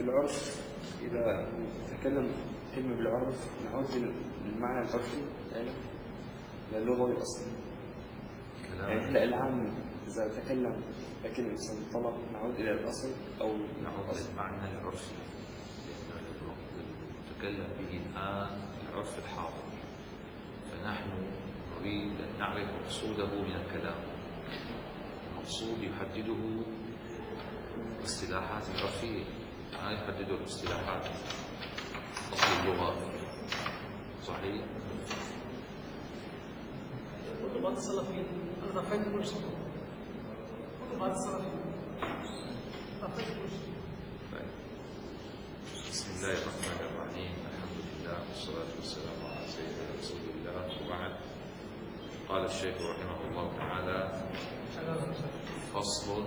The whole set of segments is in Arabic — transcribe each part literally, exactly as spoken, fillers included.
العرف إذا تكلم كلمة بالعرف نعود للمعنى العرفي يعني للغوي أصلا. يعني إحنا العام إذا تكلم لكن الإنسان طلب نعود إلى الأصل أو نعود للمعنى العرفي لأنه نتكلم به الآن العرف الحاضر، فنحن نريد أن نعرف مقصوده من الكلام. المقصود يحدده الاصطلاحات العرفية، ما يحدده الاصطلاحات أصل اللغة. صحيح؟ كل بعض السلفيين أنا رفعت كل شيء. كل بعض السلفيين رفعت كل شيء. بسم الله الرحمن الرحيم، الحمد لله والصلاة والسلام على سيدنا رسول الله، وبعد. قال الشيخ رحمه الله تعالى: فصل: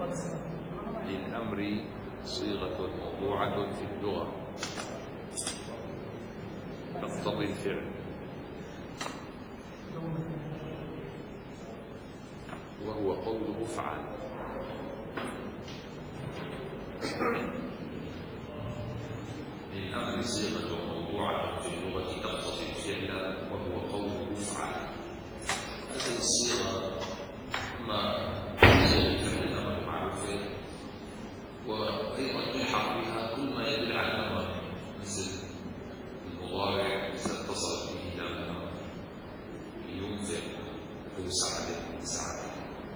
للأمر صيغة موضوعة في اللغة تقتضي الفعل، وهو قوله افعل. للأمر صيغة موضوعة في اللغة تقتضي الفعل، وهو قوله افعل. هذه الصيغة ما صيغة الأمر معروفة، وأيضا يلحق بها كل ما يدل على الأمر، مثل المضارع إذا اتصل به لام الأمر، ينفق ويساعد يساعد،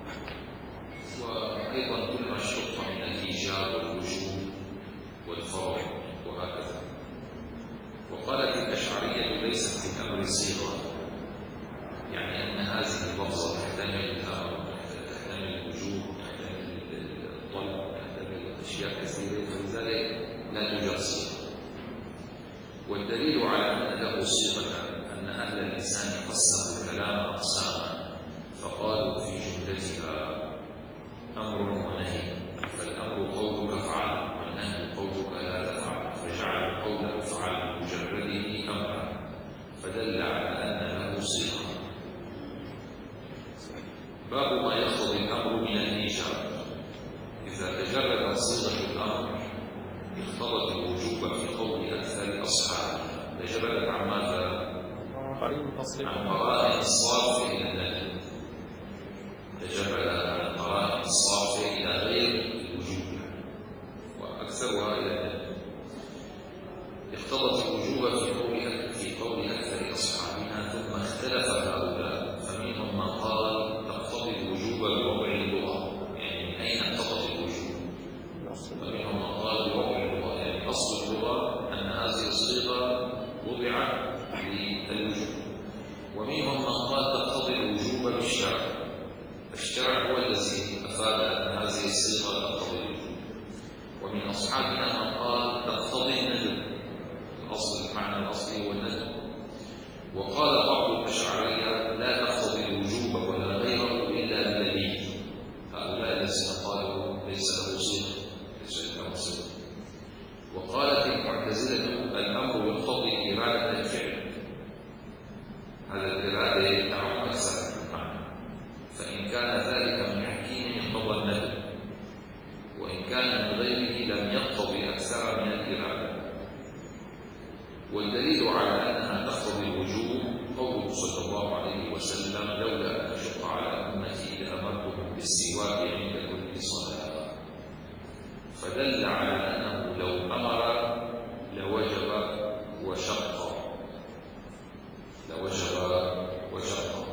وأيضا كل ما اشتق من الإيجاب والوجوب والفرض وهكذا. وقالت الأشعرية: ليست في الأمر صيغة، يعني أن هذه اللفظة تحتمل الأمر، تحتمل الوجوب، تحتمل الطلب، تحتمل أشياء كثيرة، فلذلك لا توجد صيغة. والدليل على أن له صيغة أن أهل اللسان قسموا الكلام أقساما، فقالوا في جملتها أمر ونهي، فالأمر قولك افعل، والنهي قولك لا تفعل، فجعل قول افعل بمجرده أمرا، فدل على أن له صيغة. باب ما يقتضي الأمر من الإيجاب: إذا تجرد صيغة الأمر اقتضت الوجوب في قول أكثر الأصحاب. تجردت عن ماذا؟ عن قرائن الصارف إلى الندب، تجرد عن القرائن الصارف إلى غير الوجوب، وأكثرها إلى الندب. اقتضت الوجوب في قول في قول أكثر أصحابنا، ثم اختلف هؤلاء، فمنهم من قال تقتضي الوجوب بوضع اللغة، يعني من أين اقتضت الوجوب؟ ومنهم من قال بوضع اللغة، يعني أصل اللغة أن هذه الصيغة وضعت للوجوب. ومنهم من قال تقتضي الوجوب بالشرع، الشرع هو الذي أفاد أن هذه الصيغة تقتضي الوجوب. ومن أصحابنا من قال تقتضي الندب، الأصل المعنى الأصلي هو الندب. وقال بعض الأشعرية لا تقتضي الوجوب ولا غيره إلا بدليل. هؤلاء الذين قالوا ليس له صيغة، ليس له صيغة. وقالت المعتزلة الأمر يقتضي إرادة الفعل، هذا الإرادة تعم أكثر من المعنى، فإن كان ذلك من حكيم اقتضى الندب، وإن كان من غيره لم يقتضي أكثر من الإرادة. والدليل على أنها تقتضي الوجوب قوله صلى الله عليه وسلم: لولا أن أشق على أمتي لأمرتهم بالسواك عند كل صلاة. فدل على أنه لو أمر لوجب وشق، لوجب وشق.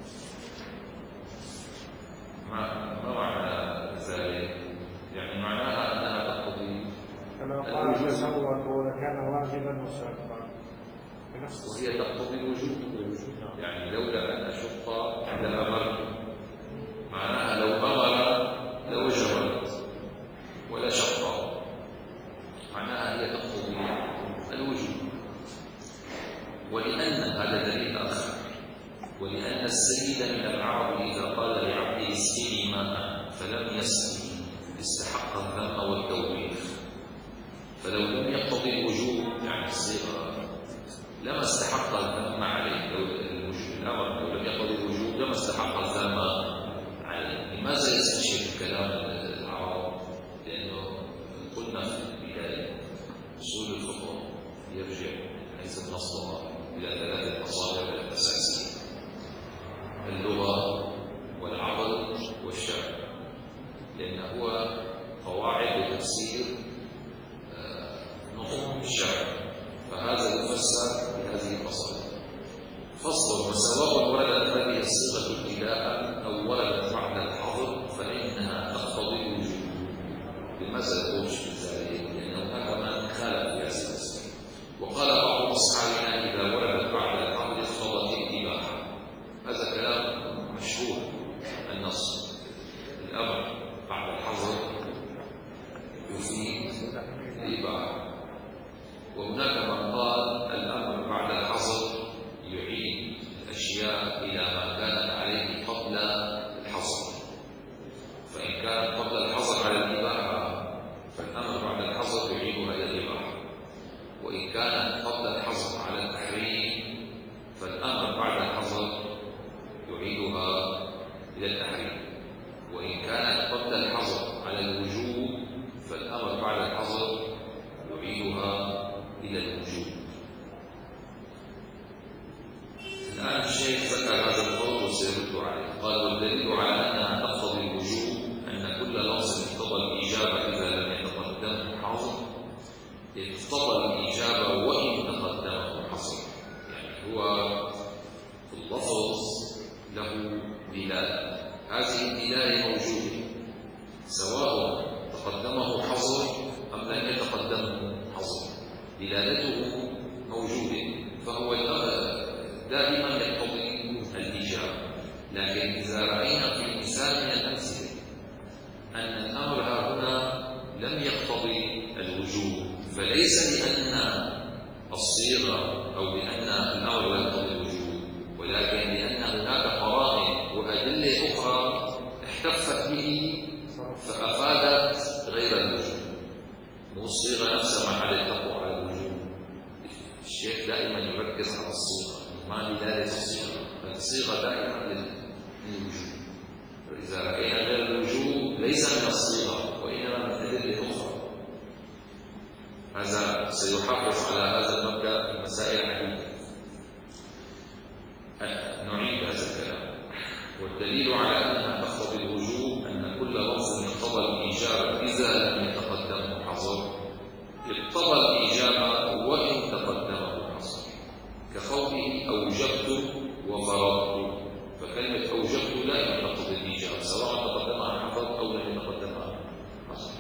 ما ما معنى ذلك؟ يعني معناها أنها تقتضي كما قال تسوق وكان واجبا وشاقا، وهي تقتضي الوجوب. يعني لولا أن أشق لأمرت، معناها لو أمر لوجبت ولا شق، معناها هي تقتضي الوجوب. ولأن هذا دليل آخر، ولأن السيد من العرب إذا قال لعبده اسقني ماء فلم يسقي استحق الذم والتوبيخ. فلو لم يقتضي الوجوب يعني الصيغة لما استحق الذم عليه، لو الأمر لو لم يقتضي الوجوب لما استحق الذم عليه. لماذا يستشير كلام العرب؟ لأنه قلنا في البداية نفسه بهذه الفصل. فصل: وسواء وردت هذه الصيغة ابتداء أو وردت بعد الحظر فإنها تقتضي الوجوب. لماذا تقول ذلك؟ لأنه هذا ما خالف في أساس. وقال بعض أصحابنا إذا وردت بعد الحظر اقتضت الإباحة. هذا كلام مشهور النص. الأمر بعد الحظر يفيد الإباحة. وهناك من قال الأمر بعد الحظر يعيد الأشياء إلى ما كانت عليه قبل الحظر. فإن كانت قبل الحظر على الإباحة فالأمر بعد الحظر يعيدها إلى الإباحة، وإن كانت قبل الحظر على التحريم فالأمر بعد الحظر يعيدها إلى التحريم، وإن كانت قبل الحظر على الوجوب فالأمر بعد الحظر يعيدها إلى الوجوب. الآن الشيخ ذكر هذا القول وسيرد عليه. قال: والدليل على أنها تقتضي الوجوب أن كل لفظ اقتضى الإجابة إذا لم يتقدمه حظر اقتضى الإجابة وإن تقدمه حظر. يعني هو اللفظ له دلالة، هذه الدلالة موجودة سواء تقدمه حظر أم لم يتقدمه حظر، دلالته موجودة، فهو دائما يقتضي الإجابة. لكن إذا رأينا في مثال من الأمثلة أن الأمر هنا لم يقتضي الوجوب، فليس لأن الصيغة أو لأن الأمر لا يقتضي الوجوب، ولكن لأن هناك قرائن وأدلة أخرى احتفت به فأفادت غير الوجوب. مو الصيغة نفسها محل التقوى على الوجوب. الشيخ دائما يركز على الصيغة، ما دلالة الصيغة، فالصيغة دائما للوجوب. فإذا رأينا غير الوجوب ليس من الصيغة وإنما من أدلة أخرى. هذا سيحافظ على هذا المبدأ في مسائل عديدة. نعيد هذا الكلام. والدليل على أنها تقتضي الوجوب أن كل لفظ اقتضى الإجابة إذا لم يتقدمه حظر اقتضى الإجابة وإن تقدمه حظر، كقوله أوجبت وفرضت. فكلمة أوجبت لا تقتضي الإجابة سواء تقدمها حظر أو لم يتقدمها حظر.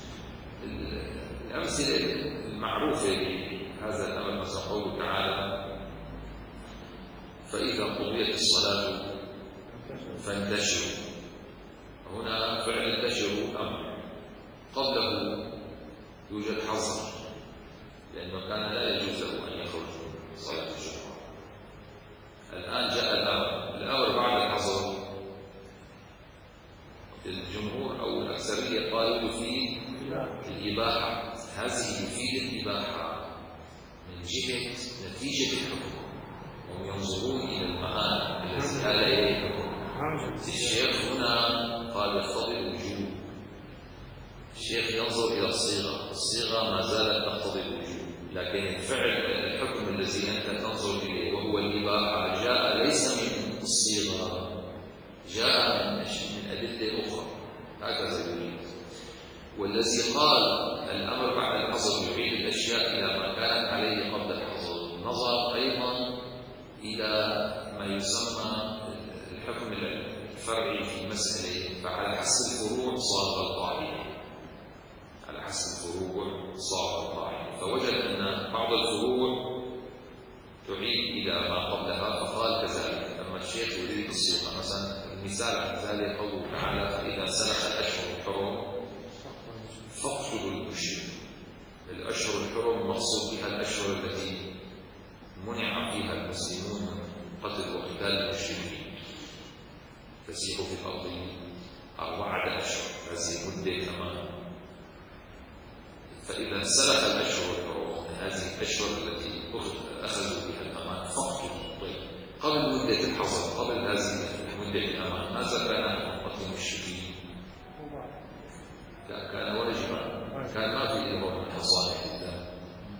الأمثلة المعروفة لهذا الأمر مثل قوله تعالى: فإذا قضيت الصلاة فانتشروا. هنا فعل انتشروا أمر، قبله يوجد حظر لأنه كان لا يجوز له أن يخرج صلاة الجمعة. الآن جاء الأمر، الأمر بعد الحظر الجمهور أو الأكثرية قالوا يفيد الإباحة. هذه يفيد الإباحة من جهة نتيجة الحكم، وهم ينظرون إلى المآل الذي آل إليه الحكم. الشيخ هنا قال يقتضي الوجوب. الشيخ ينظر إلى الصيغة، الصيغة ما زالت تقتضي الوجوب، لكن الفعل الحكم الذي أنت تنظر إليه وهو الإباحة جاء ليس من الصيغة، جاء من أدلة أخرى. هكذا يريد. والذي قال الأمر بعد الحظر يعيد الأشياء إلى ما كانت عليه قبل الحظر نظر أيضا إلى ما يسمى الحكم الفرعي في مسألة، فعلى حسب الفروع صار القاعدة، على حسب الفروع صار القاعدة، فوجد أن بعض الفروع تعيد إلى ما قبلها فقال كذلك. لما الشيخ يريد الصيغة مثلا المثال عن ذلك قوله تعالى: فإذا سلخ الأشهر الحرم فاقتلوا المشركين. الأشهر الحرم مقصود بها الأشهر التي منع فيها المسلمون من قتل وقتال المشركين، تسيح في الأرض أربعة أشهر، هذه مدة أمان. فإذا سلخ الأشهر الحرم هذه الأشهر التي أخذوا بها الأمان فاقتلوا. طيب قبل مدة الحظر، قبل هذه مدة الأمان ماذا كان قتل المشركين؟ كان واجبا، كان ما في إمر من حصانة الله،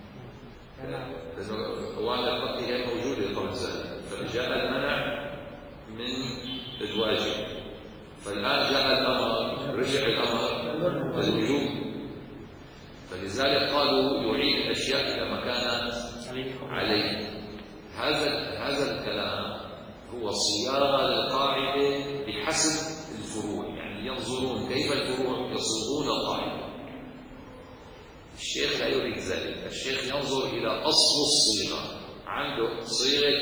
لأنه أوان القتل هي موجودة قبل ذلك، فجاء المنع من الواجب، فالآن جاء الأمر، رجع الأمر الوجوب، فلذلك قالوا يعيد الأشياء إلى ما كانت عليه. هذا هذا الكلام هو صياغة للقاعدة بحسب الفروع، يعني ينظرون كيف الفروع يصيغون القاعدة. الشيخ لا يريد ذلك، الشيخ ينظر إلى أصل الصيغة، عنده صيغة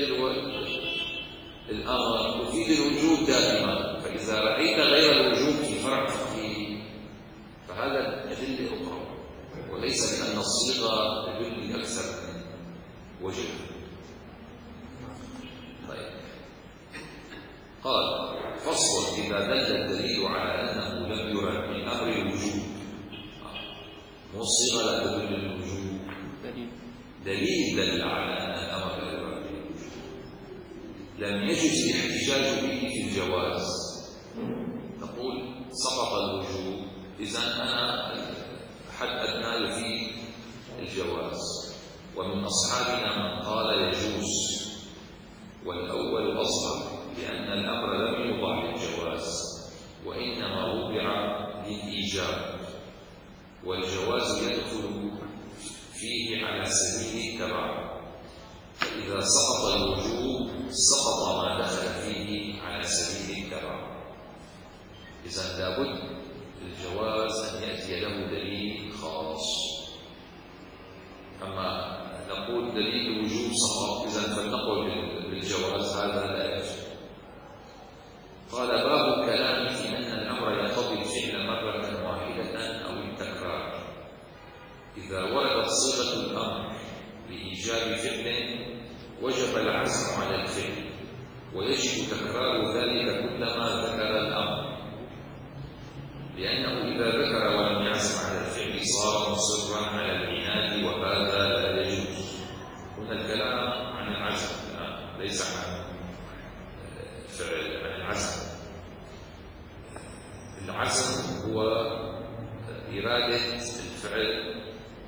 الأمر تفيد الوجوب دائما، فإذا رأيت غير الوجوب في فرع فقهي فهذا أدلة أخرى، وليس بأن الصيغة تدل أكثر من وجه. طيب، قال فصل إذا دل الدليل على أنه لم يرد من أمر الوجوب، مو الصيغة لا تدل الوجوب، دليل دل على أن الأمر لا يرد بالوجوب، لم يجوز الاحتجاج به في الجواز. نقول سقط الوجوب، إذا أنا حد أدنى يفيد الجواز، ومن أصحابنا من قال يجوز، والأول أصلا لأن الأمر لم يوضع للجواز وإنما وضع للإيجاب، والجواز يدخل فيه على سبيل التبع، فإذا سقط الوجوب سقط ما دخل فيه على سبيل التبع. إذا لابد الجواز أن يأتي له دليل خاص. أما نقول دليل الوجوب سقط، إذا فلنقل بالجواز، هذا لا يجوز. قال باب الكلام في أن الأمر يقتضي الفعل مرة واحدة أو التكرار. إذا وردت صيغة الأمر لإيجاب فعل وجب العزم على الفعل، ويجب تكرار ذلك كلما ذكر الأمر، لأنه إذا ذكر ولم يعزم على الفعل صار مصرا على العناد، وهذا لا يجوز. هنا الكلام عن العزم الآن، ليس عن فعل، عن العزم. العزم هو إرادة الفعل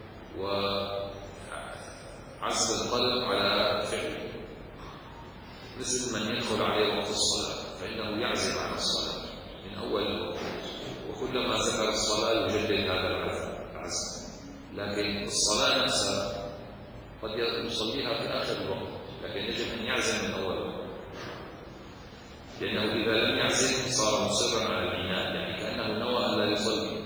وعزم القلب على فعل، مثل من يدخل عليه وقت الصلاة فإنه يعزم على الصلاة من أول الوقت، وكلما ذكر الصلاة يجدد هذا العزم. لكن الصلاة نفسها قد يصليها في آخر الوقت، لكن يجب أن يعزم من أول الوقت، لأنه إذا لم يعزم صار مصرا على العناد، يعني كأنه نوى أن لا يصلي.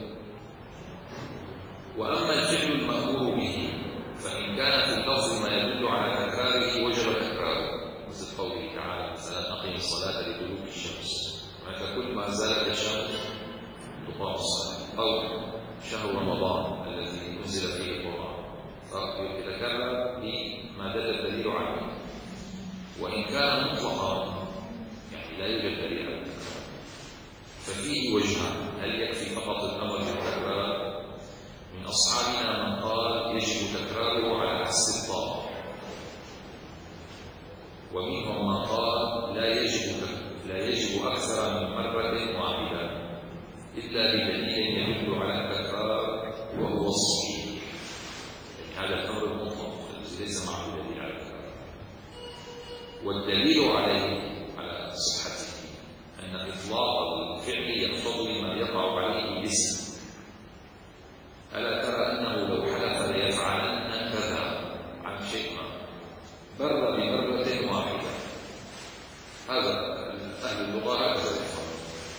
وأما الفعل المأمور به فإن كان في اللفظ ما يدل على تكراره وجب تكراره، مثل قوله تعالى مثلا أقم الصلاة لدلوك الشمس، معنى كل ما زالت الشمس تقام الصلاة، أو شهر رمضان الذي أنزل فيه القرآن، فيتكرر بما دل الدليل عليه. وإن كان مطلقا يعني لا يوجد دليل على التكرار ففيه وجهان: هل يكفي فقط الأمر بالتكرار؟ من أصحابنا من قال يجب تكراره على حسب الطاقة، ومنهم من قال لا يجب لا يجب أكثر من مرة واحدة إلا بدليل يدل على التكرار وهو الصحيح. هذا الأمر المطلق الذي ليس معه دليل على التكرار، والدليل عليه على صحته أن إطلاق الفعل يقتضي ما يقع عليه الاسم. ألا ترى أنه لو حلف ليفعلن كذا عن شيء ما بر بمرة واحدة، هذا أهل اللغة هكذا يفعلون،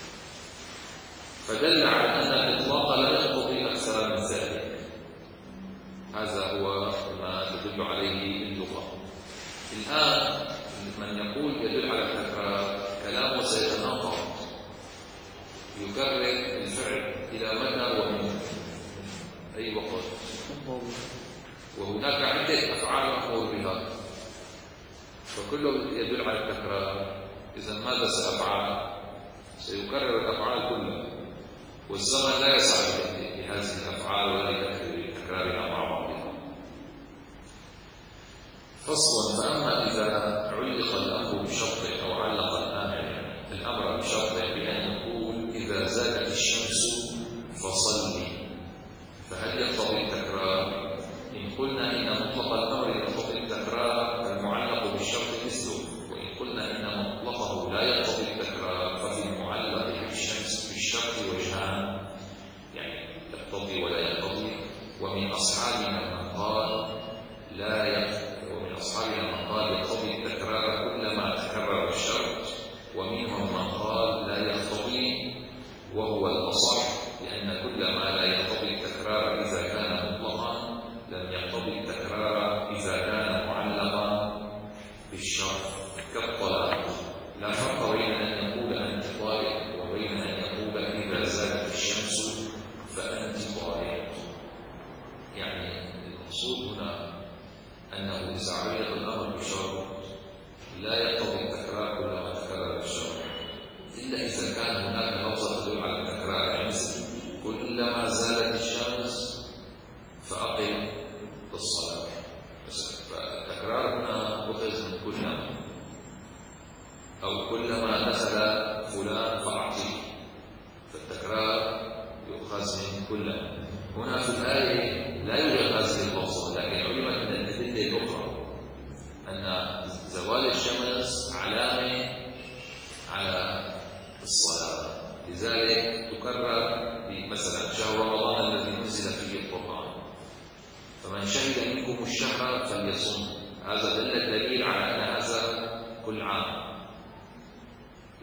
فدل على أن الإطلاق لا يقتضي أكثر من ذلك. هذا هو ما تدل عليه اللغة. الآن من يقول يدل على التكرار كلامه سيتناقض، يكرر الفعل إلى متى ومن أي وقت، وهناك عدة أفعال مأمور بها فكله يدل على التكرار. إذا ماذا سأفعل؟ سيكرر الأفعال كلها، والزمن لا يسع لهذه الأفعال ولا لتكرارها مع بعضها. فصل: فأما إذا علق الأمر بشرط أو علق الأمر بشرط بأن يقول إذا زالت الشمس فصلي، فهل يقتضي التكرار؟ إن قلنا إن مطلق الأمر يقتضي التكرار فالمعلق بالشرط مثله، وإن قلنا إن مطلقه لا يقتضي التكرار ففي المعلق بالشمس بالشرط وجهان، يعني يقتضي ولا يقتضي. ومن أصحابنا من قال لا يقتضي، ومن أصحابنا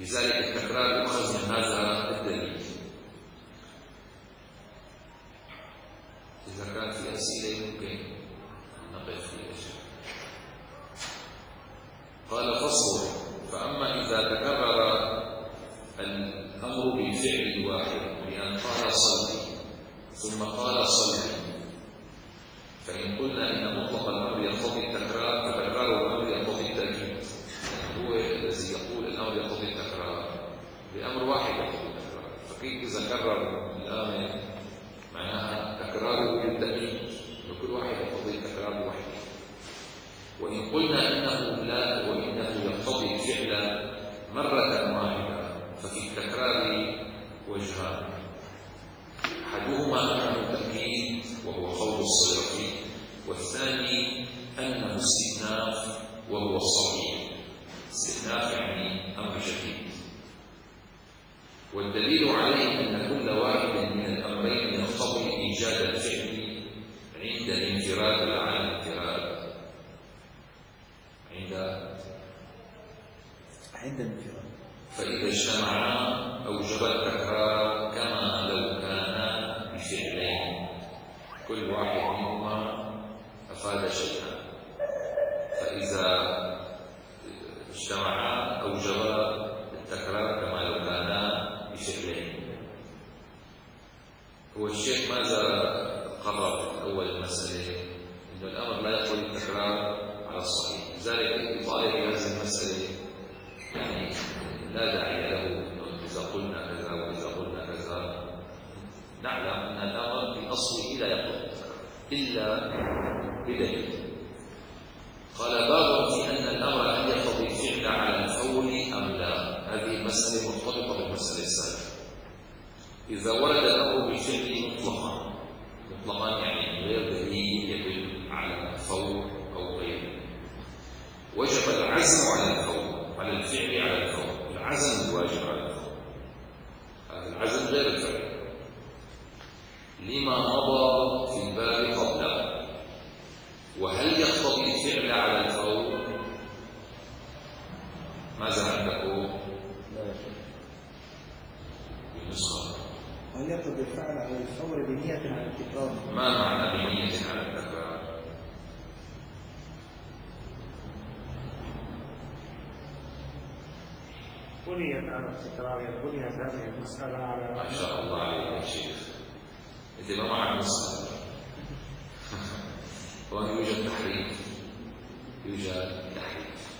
لذلك التكرار يؤخذ من هذا الدليل. إذا كان في أسئلة ممكن نقف فيها شيء. قال فصل: فأما إذا تكرر الأمر بالفعل الواحد بأن قال صلي ثم قال صلي، فإن قلنا إن مطلق الأمر يقتضي التكرار فتكرار الأمر يقتضي التأكيد. يعني هو الذي يقول الأمر يقتضي التكرار بأمر واحد يقتضي التكرار، فكيف إذا كرر الآمر معناها تكراره بالتأكيد وكل واحد يقتضي التكرار بوحده. وإن قلنا إنه لا وإنه يقتضي الفعل مرة واحدة ففي التكرار وجهان: أحدهما أنه تأكيد وهو قول الصيرفي، والثاني أنه استئناف وهو الصحيح. استئناف يعني أمر جديد. والدليل عليه أن كل واحد من الأمرين يقتضي إيجاد الفعل عند الانفراد لا عن الانفراد. عند عند الانفراد. فإذا اجتمعا أوجب التكرار كما لو كانا بفعلين كل واحد منهما أفاد شيئا، فإذا اجتمعا أوجب التكرار كما لو كانا بفعلين. هو الشيخ ماذا قرر في أول المسألة؟ أن الأمر لا يقتضي التكرار على الصحيح، لذلك إطالة هذه المسألة يعني لا داعي له أنه إذا قلنا كذا وإذا قلنا كذا. نعلم أن الأمر في أصله لا يقتضي التكرار إلا بدليل. قال: باب في أن الأمر هل يقتضي الفعل على الفور أم لا. هذه المسألة مرتبطة بالمسألة السابقة. إذا ورد الأمر بالفعل مطلقا مطلقا يعني غير دليل يدل على الفور أو غيره، وجب العزم على الفور، على الفعل على الفور. العزم الواجب على الفور، هذا العزم غير الفعل لما مضى في الباب قبله. وهل يقتضي الفعل على الفور؟ ماذا عندكم؟ بالنسخة هل يقتضي الفعل على الفور بنية على التكرار؟ ما معنى بنية على التكرار؟ بنيت على التكرار، بنيت هذه المسألة على ما شاء الله عليك يا شيخ، أنت ما معك مسألة. هون يوجد تحريف، يوجد تحريف.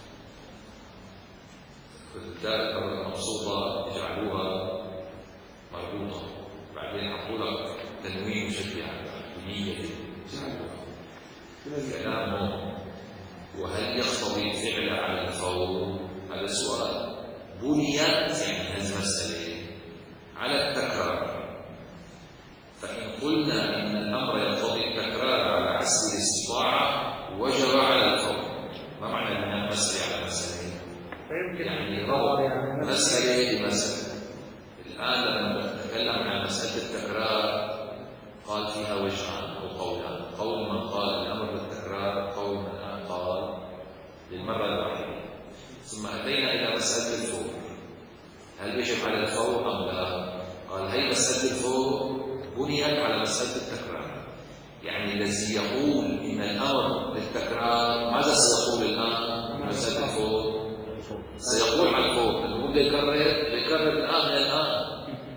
الدائرة المبسوطة يجعلوها مربوطة، بعدين يحطوا لك تنوين مشبع بنية يجعلوها كلامه. وهل يقتضي الفعل على الفور؟ هذا السؤال. بنيت يعني هذه المسألة على التكرار، فإن قلنا إن الأمر يقتضي التكرار على حسب الاستطاعة وجب على الفور. ما معنى بناء مسألة على مسألة؟ فيمكن يعني ربط مسألة بمسألة. الآن لما نتكلم عن مسألة التكرار قال فيها وجهان أو قولان: قول من قال الأمر بالتكرار، قول من قال للمرة الواحدة. ثم أتينا إلى مسألة الفور، هل يجب على الفور أم لا؟ قال هي مسألة الفور بنيت على مسألة التكرار. يعني الذي يقول إن الأمر بالتكرار ماذا سيقول الآن؟ مسألة الفور سيقول على الفور أنه بده يكرر يكرر الآن من الآن،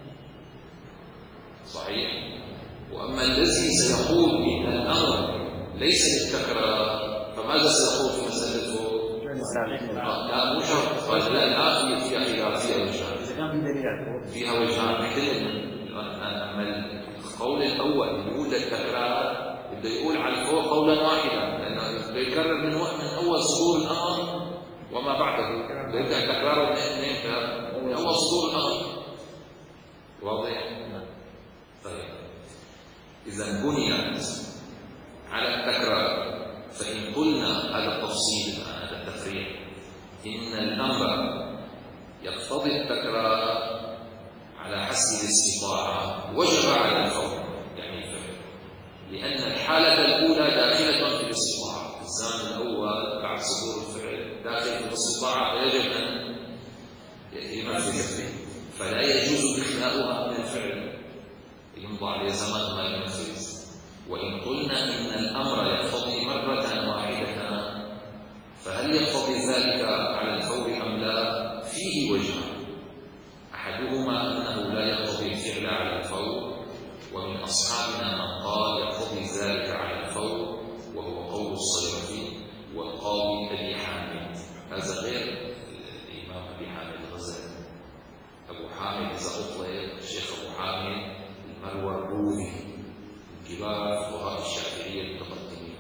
صحيح؟ وأما الذي سيقول إن الأمر ليس للتكرار فماذا سيقول في مسألة الفور؟ لا مو شرط. قال لا الآن فيها خلاف، فيها وجهان. إذا كان في دليل فيها وجهان مثل أما القول الأول يقول التكرار بده يقول على الفور قولا واحدا، لأنه بده يكرر من من أول صدور الأمر وما بعده، بده يبدأ تكراره من اثنين من أول صدور الأمر. واضح؟ طيب إذا بنيت على التكرار، فإن قلنا هذا التفصيل هذا التفريع إن الأمر يقتضي التكرار على حسب الاستطاعة وجب على الفور يعني الفعل، لأن الحالة الأولى داخلة في الاستطاعة. الزمن الأول بعد صدور الفعل داخل في الاستطاعة، فيجب أن ينفذ، فلا يجوز إخلاؤها من الفعل، يمضى عليه زمن ما ينفذ. وإن قلنا إن الأمر يقتضي مرة واحدة، فهل يقتضي ذلك على الفور أم لا؟ فيه وجهان، أحدهما أنه لا يقتضي الفعل على الفور، ومن أصحابنا من قال يقتضي ذلك على الفور، وهو قول الصيرفي والقاضي أبي حامد. هذا غير الإمام أبي حامد الغزالي. أبو حامد إذا أطلق الشيخ أبو حامد المروردي من كبار فقهاء الشافعية المتقدمين.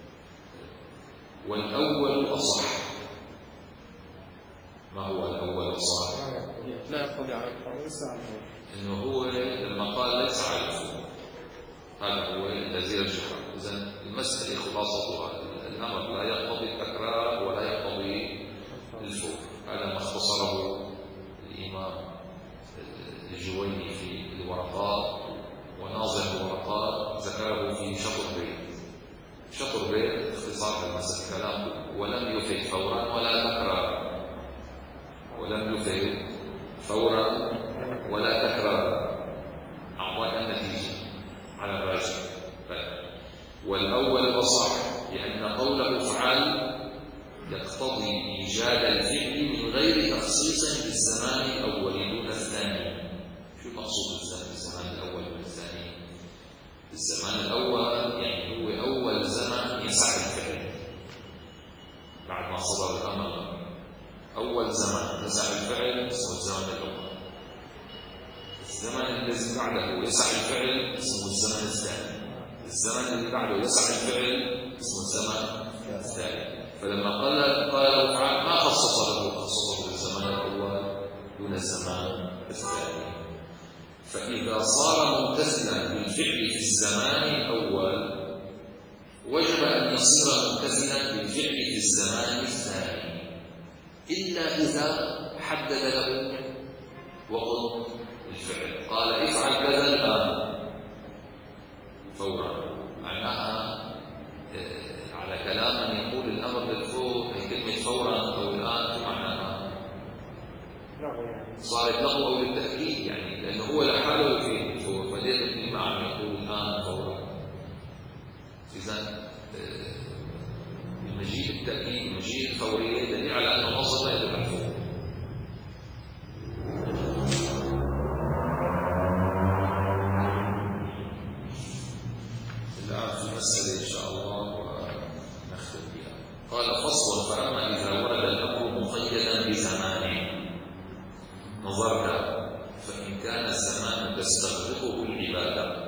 والأول أصح. ما هو الأول أصح؟ لا يقضي على الفور، إنه هو لما قال ليس على الفور، هذا هو الذي يرجح. إذن المسألة خلاصتها الأمر لا يقتضي التكرار ولا يقتضي الفور. هذا ما اختصره الإمام الجويني في الورقات، وناظر الورقات ذكره في شطر بيت. شطر بيت اختصار المسألة كلامه، ولم يفد فورا ولا تكرارا، ولم يفد فورا ولا تكرارا، أعطاك النتيجة على الراجح. والأول أصح، لأن قوله افعل يقتضي إيجاد الفعل من غير تخصيص بالزمان الأول دون الثاني. شو المقصود بالزمان الأول دون الثاني؟ الزمان الأول يعني هو أول زمن يسع الفعل بعد ما صدر الأمر. أول زمن يسع الفعل اسمه الزمن الأول. الزمن الذي بعده يسع الفعل اسمه الزمن الثاني. الزمن اللي بعده يسع الفعل اسمه الزمن الثاني. فلما قال قال افعل ما خصص له، خصصه بالزمان الأول دون الزمان الثاني. فإذا صار ممتثلا بالفعل في الزمان الأول وجب أن يصير ممتثلا بالفعل في الزمان الثاني، إلا إذا حدد له وقت الفعل. قال افعل كذا الآن فورا، معناها على كلام من يقول الأمر بالفور، كلمة فورا أو الآن معناها صارت لغو أو للتأكيد، يعني لأنه هو لحاله في الفور، فليس ابن معه يقول الآن فورا. إذن المجيء التأكيد المجيء الفورية دليل على أنه أصلا لا يدل على الفور. الآن في مسألة إن شاء الله ونختم بها. قال فصل: فأما إذا ورد الأمر مقيدا بزمانه نظرنا، فإن كان الزمان تستغرقه العبادة،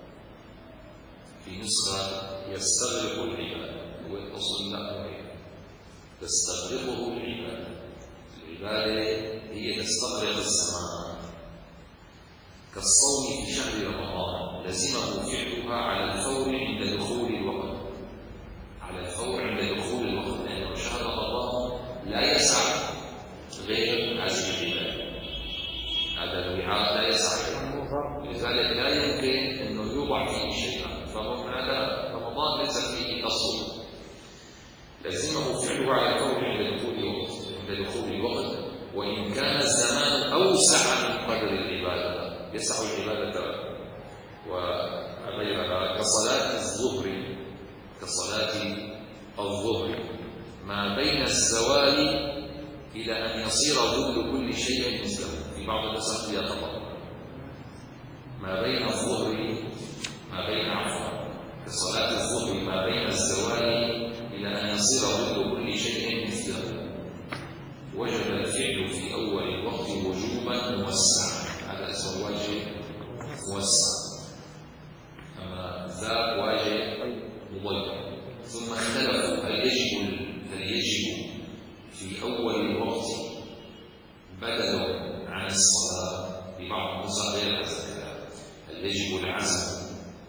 في نسخة يستغرق العبادة، هو الأصل لا تستغرقه العبادة. العبادة هي تستغرق الزمان، كالصوم في شهر رمضان لزمه فعلها على الفور عند دخول الوقت، على الفور عند دخول الوقت، لأنه شهر رمضان لا يسع غير هذه العبادة، هذا الوعاء لا يسع، لذلك لا يمكن أنه يوضع فيه شيئا. فهذا رمضان ليس فيه أصل، لزمه فعله على الفور عند دخول الوقت، عند دخول الوقت، وإن كان الزمان أوسع من قدر العبادة، يسع العبادة وغيرها، كصلاة الظهر، كصلاة الظهر ما بين الزوال إلى أن يصير ظل كل شيء مثله. في بعض النسخ يتطلب ما بين الظهر ما بين عفوا كصلاة الظهر ما بين الزوال إلى أن يصير ظل كل شيء مثله، وجب الفعل في أول الوقت وجوبا موسعا. هذا اسم الواجب موسع، أما ذاك واجب مضيق. ثم اختلفوا هل يجب هل يجب في أول الوقت بدل عن الصلاة، ببعض النسخ غير هذا الكلام، هل يجب العزم؟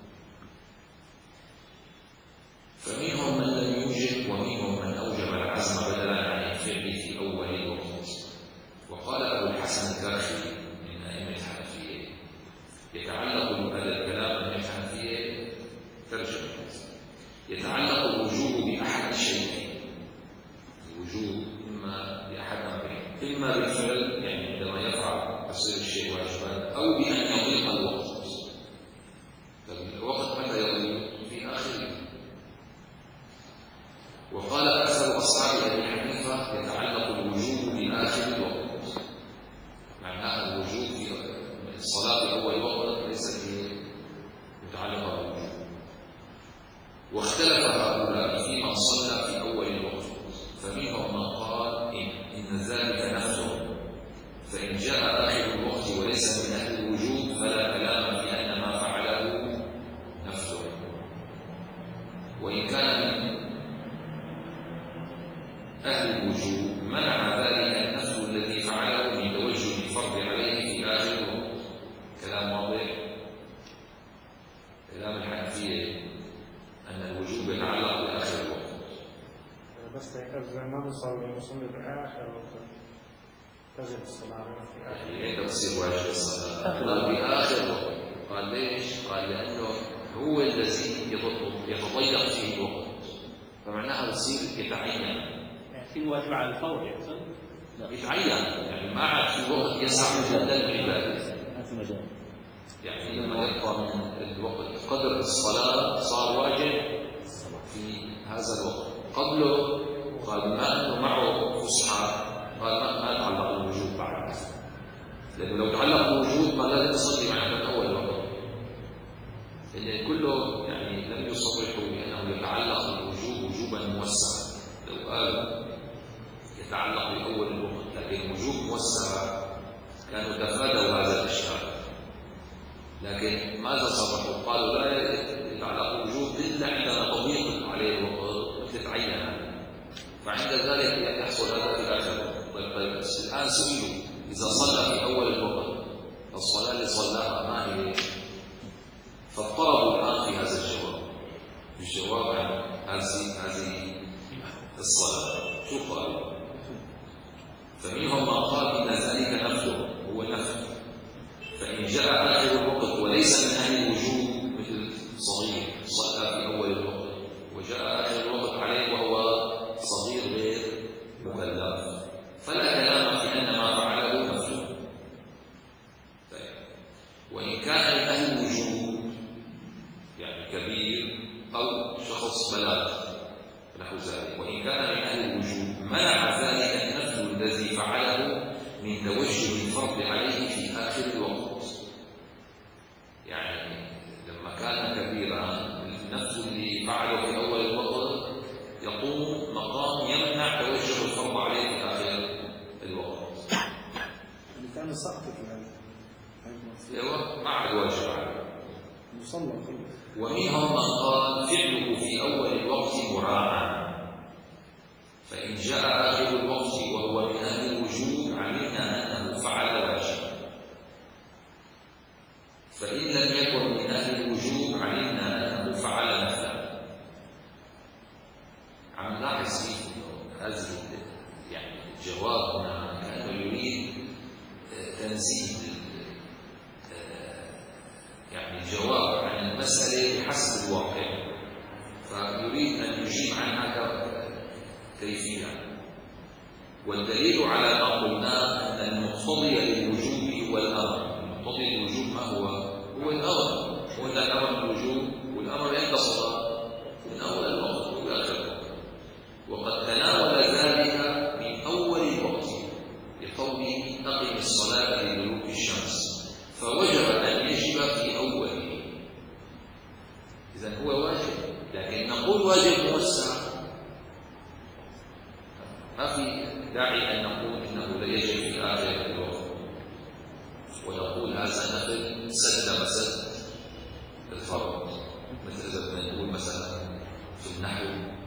فمنهم من لم يوجب، ومنهم من أوجب العزم بدلا عن الفعل في أول الوقت. وقال أبو الحسن الكرخي من أئمة الحنفية يتعلق بهذا الكلام من الحنفية ترجمة، يتعلق الوجوب بأحد الشيئين، الوجوب إما بأحد أمرين، إما بالفعل يعني أهل الوجوب منع ذلك النفل الذي فعله من توجه الفرض عليه في آخر الوقت. كلام واضح؟ كلام الحنفية أن الوجوب يتعلق بآخر الوقت. بس إذا ما نصلي نصلي بآخر وقت تجب الصلاة في آخر. يعني أنت تصير واجب الصلاة قال بآخر وقت. قال ليش؟ قال لأنه هو الذي يتضيق فيه الوقت، فمعناها بصير يتعين. يعني في واجب على الفور يحصل؟ لا يتعين، يعني ما عاد في وقت يسع جدا العبادة. ما في مجال. يعني لما يبقى من الوقت قدر الصلاة صار واجب في هذا الوقت. قبله قال ما أنه معه فسحة، قال ما ما تعلق الوجود بعد، لأنه لو تعلق الوجود ما لازم تصلي معك من أول وقت. لأن كله يعني لم يصرحوا بأنه يتعلق بالوجوب وجوبا موسعا. لو قال يتعلق بأول الوقت لكن وجوب موسع كانوا تفادوا هذا الإشكال. لكن ماذا صرحوا؟ قالوا لا يتعلق الوجوب إلا عندما تضيق عليه الوقت وتتعين، فعند ذلك يحصل هذا في آخر. طيب طيب الآن سئلوا إذا صلى في أول الوقت الصلاة اللي صلاها ما هي؟ فاضطربوا الآن في هذا الجواب، الجواب عن هذه هذه الصلاة. شو قالوا؟ فمنهم من قال إن ذلك نفله هو نفل، فإن جاء آخر الوقت وليس من أهل الوجوب مثل صغير صلى في أول الوقت وجاء آخر الوقت عليه وهو صغير غير مكلف فلا كلام في أن ما فعله نفله. طيب وإن كان من أهل الوجوب يعني كبير أو شخص بلغ نحو ذلك، وإن كان من أهل الوجوب منع ذلك النفل الذي فعله من توجه الفرض عليه في آخر الوقت. يعني لما كان كبيرا النفل اللي فعله في أول الوقت يقوم مقام يمنع توجه الفرض عليه في آخر الوقت. اللي كان سقط كمان ايوه ما عاد واجب عليه مصلى كله. ومنهم من قال فعله في أول الوقت مراعى، فإن جاء آخر الوقت وهو من أهل الوجوب علمنا أنه فعل واجبا، فإن لم يكن من أهل الوجوب علمنا أنه فعل نفلا. عم نلاحظ فيه هذا يعني الجواب هنا كأنه يريد تنزيل يعني الجواب عن المسألة بحسب الواقع، فيريد أن يجيب عنها كيفية. والدليل على ما قلناه أن المقتضي للوجوب هو الأمر. المقتضي للوجوب ما هو؟ هو الأمر. قلنا الأمر بالوجوب والأمر ينتصر من أول الوقت وآخر الوقت، وقد تناول ذلك من أول الوقت بقوله أقم الصلاة لدلوك الشمس، فوجب أن يجب في أوله. إذن هو واجب، لكن نقول واجب موسع، ما في داعي أن نقول إنه لا يجب في آخر الوقت ونقول هذا نفل سد مسد الفرض، مثل إذا بدنا نقول مثلا في النحو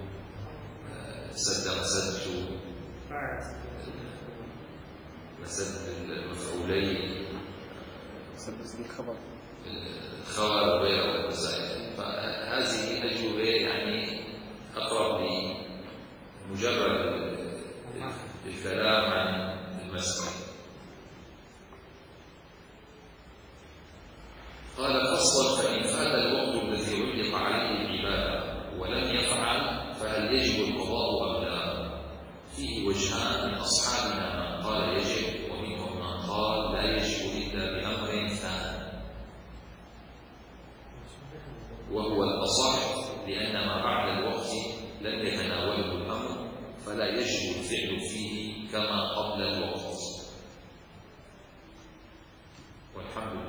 سد مسد شو؟ مسد المفعولين، مسد الخبر الخبر وغيره والمسائل. فهذه أجوبة يعني أقرب لمجرد الكلام عن المسألة. قال فصل فإن فات الوقت الذي علق عليه العبادة ولم يفعل فهل يجب القضاء أم لا؟ فيه وجهان من أصحابنا من قال يجب ومنهم من قال لا يجب إلا بأمر ثاني، وهو الأصح لأن ما بعد الوقت لم يتناوله الأمر فلا يجب الفعل فيه كما قبل الوقت. والحمد لله.